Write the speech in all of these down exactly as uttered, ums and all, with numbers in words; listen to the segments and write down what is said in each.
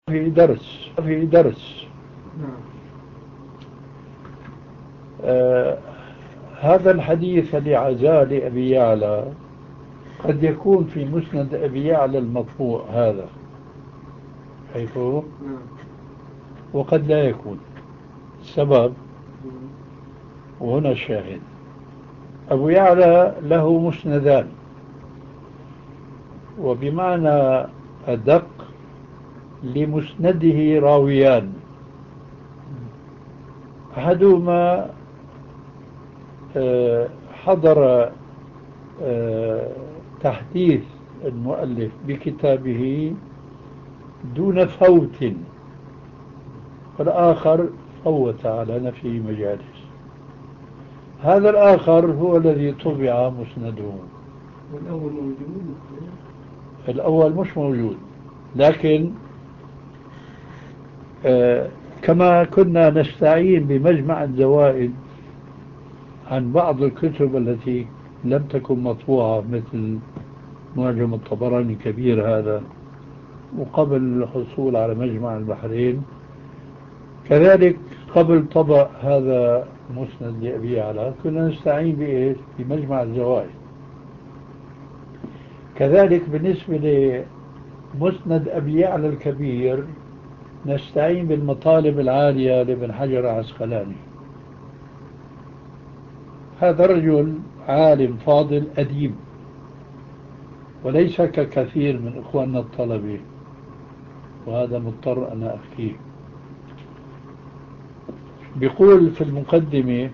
في درس في درس نعم. آه هذا الحديث اللي عزاه لأبي يعلى قد يكون في مسند أبي يعلى المطبوع هذا، حيث نعم. وقد لا يكون. السبب، مم. وهنا الشاهد، أبو يعلى له مسندان، وبمعنى أدق لمسنده راويان، أحدهما آه، حضر آه، تحديث المؤلف بكتابه دون فوت، والآخر فوت على نفي مجالس. هذا الآخر هو الذي طبع مسنده. والأول موجود. الأول مش موجود، لكن آه، كما كنا نستعين بمجمع الزوائد عن بعض الكتب التي لم تكن مطبوعة، مثل معجم الطبراني الكبير هذا، وقبل الحصول على مجمع البحرين، كذلك قبل طبع هذا مسند لأبي يعلى كنا نستعين بإيش؟ بمجمع الزوائد. كذلك بالنسبة لمسند أبي يعلى الكبير نستعين بالمطالب العالية لابن حجر العسقلاني. هذا رجل عالم فاضل أديب، وليس ككثير من إخواننا الطلبة، وهذا مضطر أنا أحكيه. بيقول في المقدمة،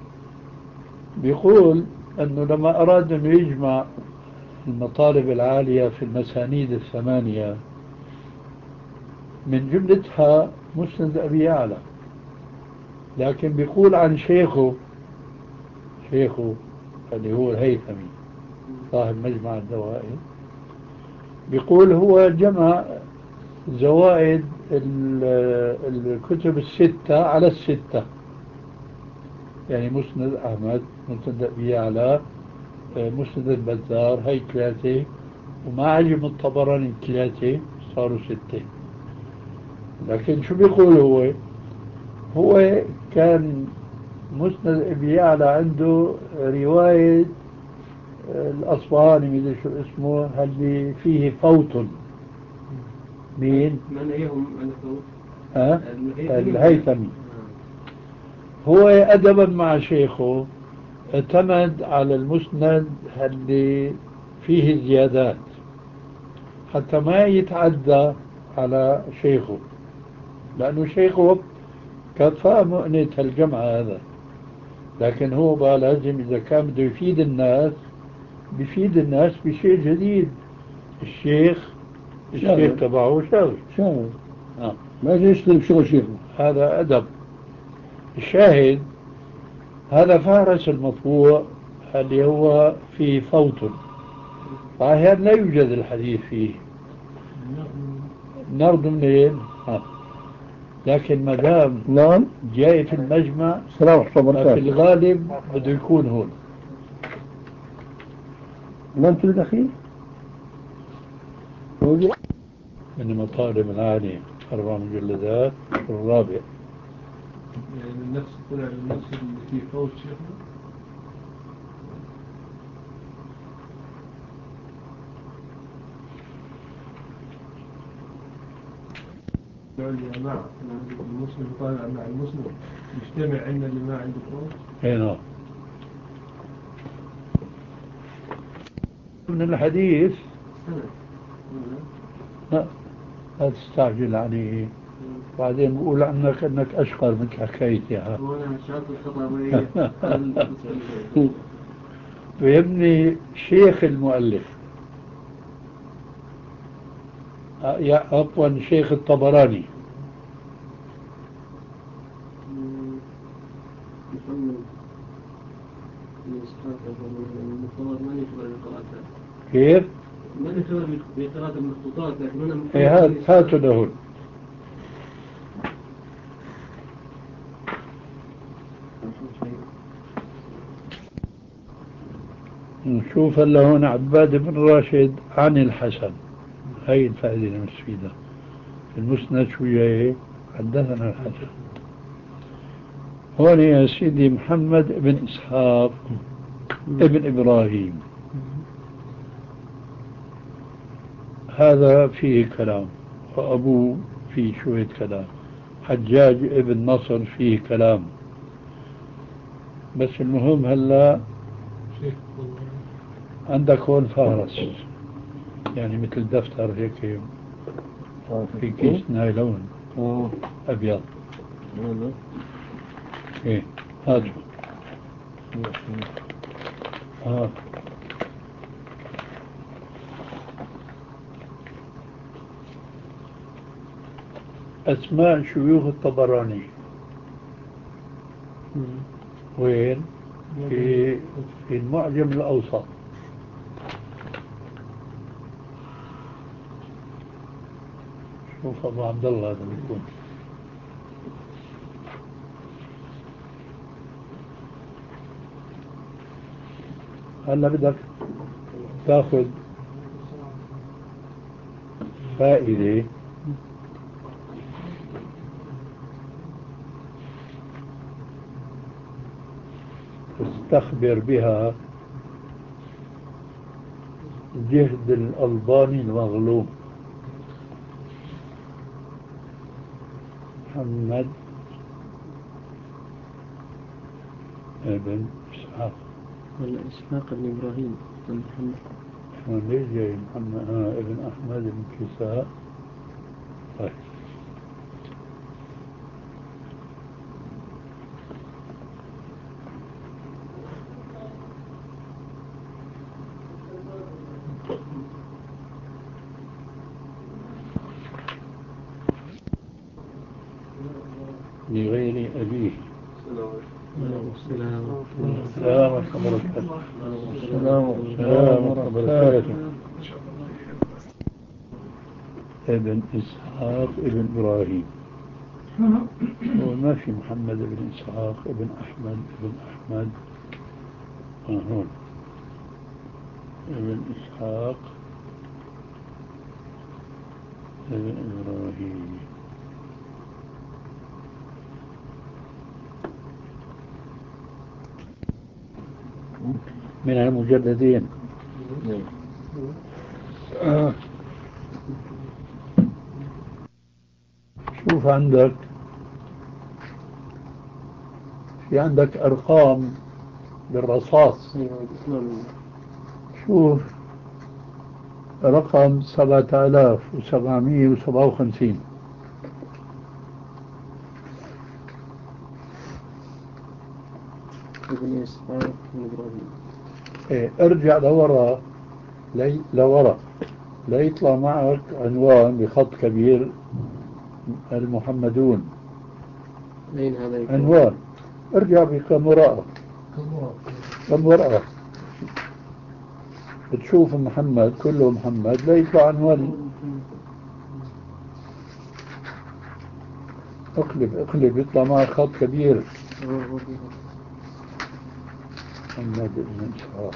بيقول أنه لما أراد أن يجمع المطالب العالية في المسانيد الثمانية، من جملتها مسند أبي يعلى، لكن بيقول عن شيخه شيخه اللي هو الهيثمي صاحب مجمع الزوائد، بيقول هو جمع زوائد الكتب الستة على الستة، يعني مسند أحمد، مسند أبي يعلى، مسند البزار، هي ثلاثة، ومعجم الطبراني ثلاثة، صاروا ستة. لكن شو بيقول هو هو كان مسند أبي يعلى عنده رواية الأصفهاني، مدري شو اسمه، اللي فيه فوت. مين؟ من أيهم الفوت؟ أه؟ الهيثمي. هو أدبا مع شيخه اعتمد على المسند اللي فيه زيادات حتى ما يتعدى على شيخه، لأنه شيخه كان فاهم مؤنة الجمع هذا، لكن هو بقى لازم إذا كان بده يفيد الناس بيفيد الناس بشيء جديد. الشيخ الشيخ تبعه شاوي شاوي آه. ما يشتغل بشغل شيخه، هذا أدب. الشاهد، هذا فهرس المطبوع اللي هو فيه فوت، فأحيانا لا يوجد الحديث فيه، نرد منين؟ آه. لكن ما دام نعم جاي في المجمع سلام في الغالب بده يكون هون. ما أنت الأخير من مطالب العالي أربع مجلدات، الرابع. يعني من نفس طلع من نفس اللي فيه فوت شيخنا. الجماعة المسلم طالع مع المسلم يجتمع عندنا اللي ما عنده فوت. هنا من الحديث لا لا تستعجل عليه، بعدين بقول عنك أنك أشقر من حكايتي. وأنا شاطر الخطابية. ويبني شيخ المؤلف، يا عفوا شيخ الطبراني، كيف؟ ما لي خبر بقراءة المخطوطات، لكن أنا إيه هات هاتوا له. نشوف هلا هون عباد بن راشد عن الحسن، هي الفائدة المستفيدة في المسند شو جاي؟ حدثنا الحسن. هون يا سيدي محمد بن إسحاق ابن إبراهيم، هذا فيه كلام، وأبوه فيه شوية كلام. حجاج ابن نصر فيه كلام، بس المهم هلا عندك هون فهرس، يعني مثل دفتر هيك في كيس نايلون اه أبيض. هذا إيه هذا آه. أسماء شيوخ الطبراني وين؟ في في المعجم الأوسط. شوف أبو عبد الله هذا بيكون. هلا بدك تاخذ فائدة تستخبر بها جهد الألباني المظلوم محمد ابن إسحاق. ولا إسحاق بن إبراهيم بن محمد. محمد ليش جاي محمد آه ابن أحمد بن كساء. طيب لغير أبيه. السلام السلام ورحمة الله وبركاته. السلام السلام ورحمة الله وبركاته. ابن إسحاق ابن إبراهيم. هو ما في محمد بن إسحاق ابن أحمد ابن أحمد آه هون ابن إسحاق ابن إبراهيم. من المجددين. آه. شوف عندك في عندك أرقام بالرصاص. شوف رقم سبعة آلاف وسبعمية وسبعة وخمسين. ابن إسحاق بن إبراهيم. إيه ارجع لورا لي لورا ليطلع معك عنوان بخط كبير المحمدون. أين هذا يكون؟ عنوان ارجع بكم ورقة كم ورقة بتشوف محمد كله محمد ليطلع عنوان. اقلب اقلب يطلع معك خط كبير محمد بن إسحاق.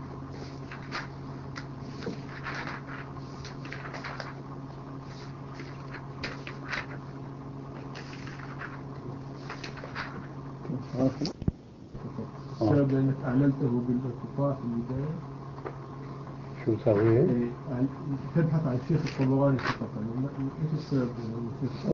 السبب لأنك أعلنته بالارتفاع في البداية. شو سويت؟ إيه، عن- تبحث عن شيخ الطبراني فقط، يعني ما- ايش السبب؟